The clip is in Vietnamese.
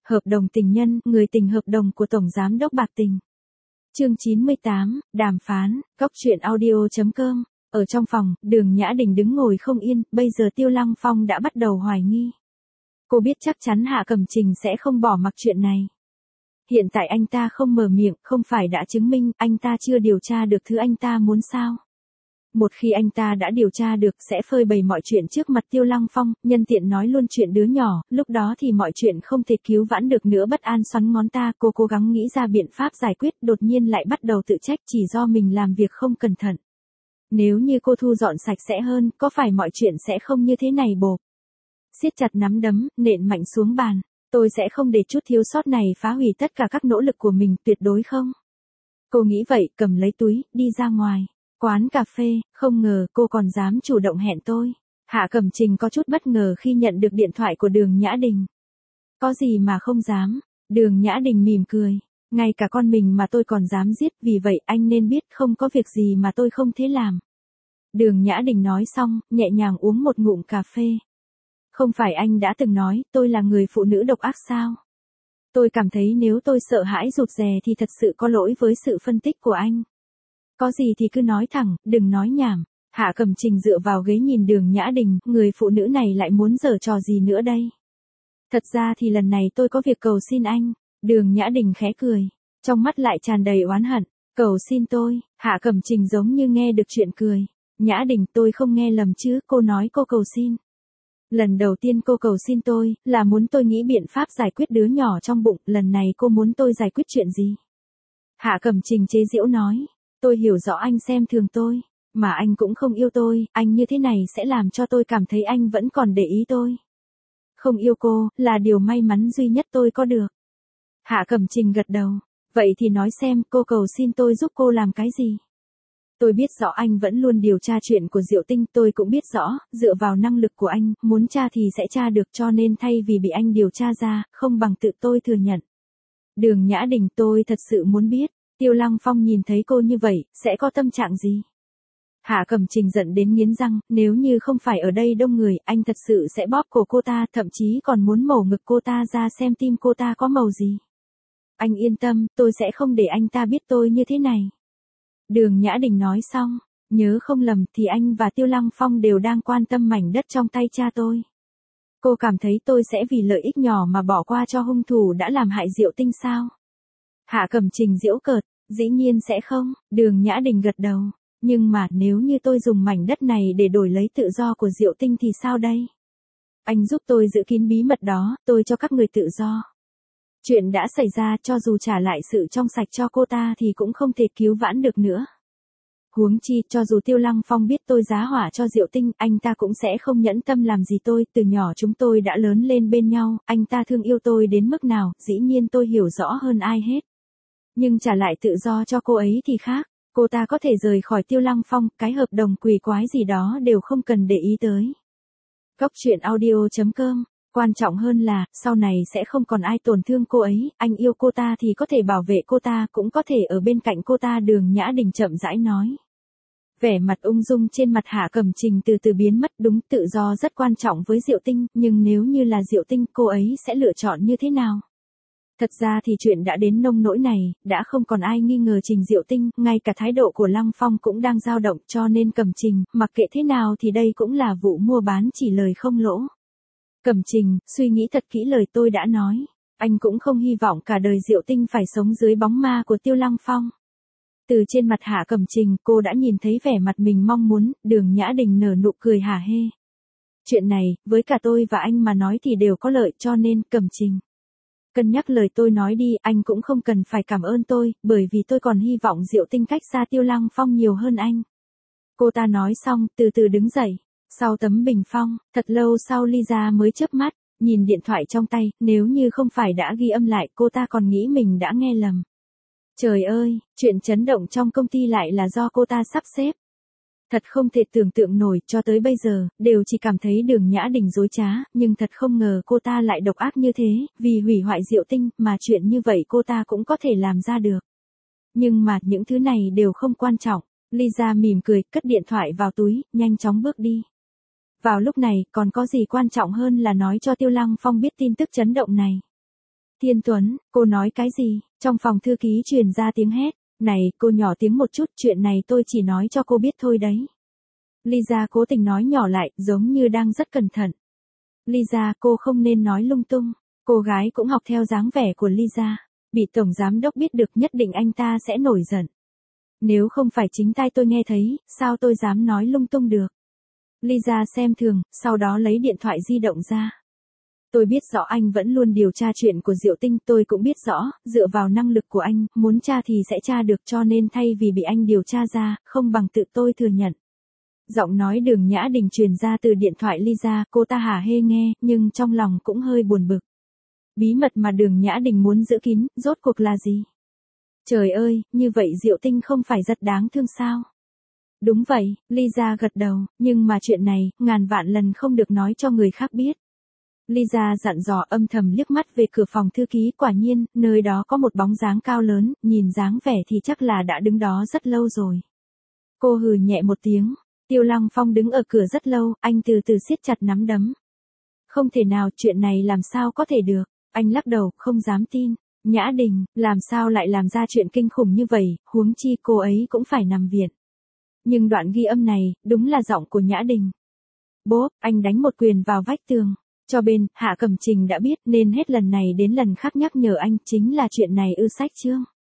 Hợp đồng tình nhân, người tình hợp đồng của Tổng Giám đốc Bạc Tình. Chương 98, đàm phán, góc truyện audio.com. Ở trong phòng, Đường Nhã Đình đứng ngồi không yên, bây giờ Tiêu Lăng Phong đã bắt đầu hoài nghi. Cô biết chắc chắn Hạ Cẩm Trình sẽ không bỏ mặc chuyện này. Hiện tại anh ta không mở miệng, không phải đã chứng minh anh ta chưa điều tra được thứ anh ta muốn sao? Một khi anh ta đã điều tra được sẽ phơi bày mọi chuyện trước mặt Tiêu Lăng Phong, nhân tiện nói luôn chuyện đứa nhỏ, lúc đó thì mọi chuyện không thể cứu vãn được nữa. Bất an xoắn ngón ta, cô cố gắng nghĩ ra biện pháp giải quyết, đột nhiên lại bắt đầu tự trách chỉ do mình làm việc không cẩn thận. Nếu như cô thu dọn sạch sẽ hơn, có phải mọi chuyện sẽ không như thế này bộp? Siết chặt nắm đấm, nện mạnh xuống bàn. Tôi sẽ không để chút thiếu sót này phá hủy tất cả các nỗ lực của mình, tuyệt đối không. Cô nghĩ vậy, cầm lấy túi, đi ra ngoài. Quán cà phê, không ngờ cô còn dám chủ động hẹn tôi. Hạ Cẩm Trình có chút bất ngờ khi nhận được điện thoại của Đường Nhã Đình. Có gì mà không dám? Đường Nhã Đình mỉm cười. Ngay cả con mình mà tôi còn dám giết, vì vậy anh nên biết không có việc gì mà tôi không thể làm. Đường Nhã Đình nói xong, nhẹ nhàng uống một ngụm cà phê. Không phải anh đã từng nói, tôi là người phụ nữ độc ác sao? Tôi cảm thấy nếu tôi sợ hãi rụt rè thì thật sự có lỗi với sự phân tích của anh. Có gì thì cứ nói thẳng, đừng nói nhảm. Hạ Cẩm Trình dựa vào ghế nhìn Đường Nhã Đình, người phụ nữ này lại muốn giở trò gì nữa đây? Thật ra thì lần này tôi có việc cầu xin anh. Đường Nhã Đình khẽ cười, trong mắt lại tràn đầy oán hận. Cầu xin tôi? Hạ Cẩm Trình giống như nghe được chuyện cười. Nhã Đình, tôi không nghe lầm chứ, cô nói cô cầu xin. Lần đầu tiên cô cầu xin tôi, là muốn tôi nghĩ biện pháp giải quyết đứa nhỏ trong bụng, lần này cô muốn tôi giải quyết chuyện gì? Hạ Cẩm Trình chế giễu nói, tôi hiểu rõ anh xem thường tôi, mà anh cũng không yêu tôi, anh như thế này sẽ làm cho tôi cảm thấy anh vẫn còn để ý tôi. Không yêu cô, là điều may mắn duy nhất tôi có được. Hạ Cẩm Trình gật đầu, vậy thì nói xem cô cầu xin tôi giúp cô làm cái gì? Tôi biết rõ anh vẫn luôn điều tra chuyện của Diệu Tinh, tôi cũng biết rõ, dựa vào năng lực của anh, muốn tra thì sẽ tra được, cho nên thay vì bị anh điều tra ra, không bằng tự tôi thừa nhận. Đường Nhã Đình, tôi thật sự muốn biết, Tiêu Lăng Phong nhìn thấy cô như vậy, sẽ có tâm trạng gì? Hạ Cẩm Trình giận đến nghiến răng, nếu như không phải ở đây đông người, anh thật sự sẽ bóp cổ cô ta, thậm chí còn muốn mổ ngực cô ta ra xem tim cô ta có màu gì. Anh yên tâm, tôi sẽ không để anh ta biết tôi như thế này. Đường Nhã Đình nói xong, nhớ không lầm thì anh và Tiêu Lăng Phong đều đang quan tâm mảnh đất trong tay cha tôi. Cô cảm thấy tôi sẽ vì lợi ích nhỏ mà bỏ qua cho hung thủ đã làm hại Diệu Tinh sao? Hạ Cẩm Trình giễu cợt, dĩ nhiên sẽ không. Đường Nhã Đình gật đầu, nhưng mà nếu như tôi dùng mảnh đất này để đổi lấy tự do của Diệu Tinh thì sao đây? Anh giúp tôi giữ kín bí mật đó, tôi cho các người tự do. Chuyện đã xảy ra, cho dù trả lại sự trong sạch cho cô ta thì cũng không thể cứu vãn được nữa. Huống chi, cho dù Tiêu Lăng Phong biết tôi giá hỏa cho Diệu Tinh, anh ta cũng sẽ không nhẫn tâm làm gì tôi, từ nhỏ chúng tôi đã lớn lên bên nhau, anh ta thương yêu tôi đến mức nào, dĩ nhiên tôi hiểu rõ hơn ai hết. Nhưng trả lại tự do cho cô ấy thì khác, cô ta có thể rời khỏi Tiêu Lăng Phong, cái hợp đồng quỷ quái gì đó đều không cần để ý tới. Góc truyện audio.com. Quan trọng hơn là, sau này sẽ không còn ai tổn thương cô ấy, anh yêu cô ta thì có thể bảo vệ cô ta, cũng có thể ở bên cạnh cô ta. Đường Nhã Đình chậm rãi nói. Vẻ mặt ung dung trên mặt Hạ Cẩm Trình từ từ biến mất, đúng, tự do rất quan trọng với Diệu Tinh, nhưng nếu như là Diệu Tinh, cô ấy sẽ lựa chọn như thế nào? Thật ra thì chuyện đã đến nông nỗi này, đã không còn ai nghi ngờ Trình Diệu Tinh, ngay cả thái độ của Lăng Phong cũng đang dao động, cho nên Cẩm Trình, mặc kệ thế nào thì đây cũng là vụ mua bán chỉ lời không lỗ. Cẩm Trình, suy nghĩ thật kỹ lời tôi đã nói. Anh cũng không hy vọng cả đời Diệu Tinh phải sống dưới bóng ma của Tiêu Lăng Phong. Từ trên mặt Hạ Cẩm Trình, cô đã nhìn thấy vẻ mặt mình mong muốn. Đường Nhã Đình nở nụ cười hả hê. Chuyện này, với cả tôi và anh mà nói thì đều có lợi, cho nên, Cẩm Trình. Cân nhắc lời tôi nói đi, anh cũng không cần phải cảm ơn tôi, bởi vì tôi còn hy vọng Diệu Tinh cách xa Tiêu Lăng Phong nhiều hơn anh. Cô ta nói xong, từ từ đứng dậy. Sau tấm bình phong, thật lâu sau Lisa mới chớp mắt, nhìn điện thoại trong tay, nếu như không phải đã ghi âm lại, cô ta còn nghĩ mình đã nghe lầm. Trời ơi, chuyện chấn động trong công ty lại là do cô ta sắp xếp. Thật không thể tưởng tượng nổi, cho tới bây giờ, đều chỉ cảm thấy Đường Nhã Đình dối trá, nhưng thật không ngờ cô ta lại độc ác như thế, vì hủy hoại Diệu Tinh, mà chuyện như vậy cô ta cũng có thể làm ra được. Nhưng mà, những thứ này đều không quan trọng. Lisa mỉm cười, cất điện thoại vào túi, nhanh chóng bước đi. Vào lúc này, còn có gì quan trọng hơn là nói cho Tiêu Lăng Phong biết tin tức chấn động này. Thiên Tuấn, cô nói cái gì? Trong phòng thư ký truyền ra tiếng hét. Này, cô nhỏ tiếng một chút, chuyện này tôi chỉ nói cho cô biết thôi đấy. Lisa cố tình nói nhỏ lại, giống như đang rất cẩn thận. Lisa, cô không nên nói lung tung. Cô gái cũng học theo dáng vẻ của Lisa. Bị tổng giám đốc biết được nhất định anh ta sẽ nổi giận. Nếu không phải chính tai tôi nghe thấy, sao tôi dám nói lung tung được? Lisa xem thường, sau đó lấy điện thoại di động ra. Tôi biết rõ anh vẫn luôn điều tra chuyện của Diệu Tinh, tôi cũng biết rõ, dựa vào năng lực của anh, muốn tra thì sẽ tra được, cho nên thay vì bị anh điều tra ra, không bằng tự tôi thừa nhận. Giọng nói Đường Nhã Đình truyền ra từ điện thoại Lisa, cô ta hả hê nghe, nhưng trong lòng cũng hơi buồn bực. Bí mật mà Đường Nhã Đình muốn giữ kín, rốt cuộc là gì? Trời ơi, như vậy Diệu Tinh không phải rất đáng thương sao? Đúng vậy, Lisa gật đầu, nhưng mà chuyện này, ngàn vạn lần không được nói cho người khác biết. Lisa dặn dò âm thầm liếc mắt về cửa phòng thư ký, quả nhiên, nơi đó có một bóng dáng cao lớn, nhìn dáng vẻ thì chắc là đã đứng đó rất lâu rồi. Cô hừ nhẹ một tiếng, Tiêu Lăng Phong đứng ở cửa rất lâu, anh từ từ siết chặt nắm đấm. Không thể nào, chuyện này làm sao có thể được, anh lắc đầu, không dám tin. Nhã Đình, làm sao lại làm ra chuyện kinh khủng như vậy, huống chi cô ấy cũng phải nằm viện. Nhưng đoạn ghi âm này, đúng là giọng của Nhã Đình. Bốp, anh đánh một quyền vào vách tường. Cho bên, Hạ Cẩm Trình đã biết nên hết lần này đến lần khác nhắc nhở anh, chính là chuyện này ư sách chương.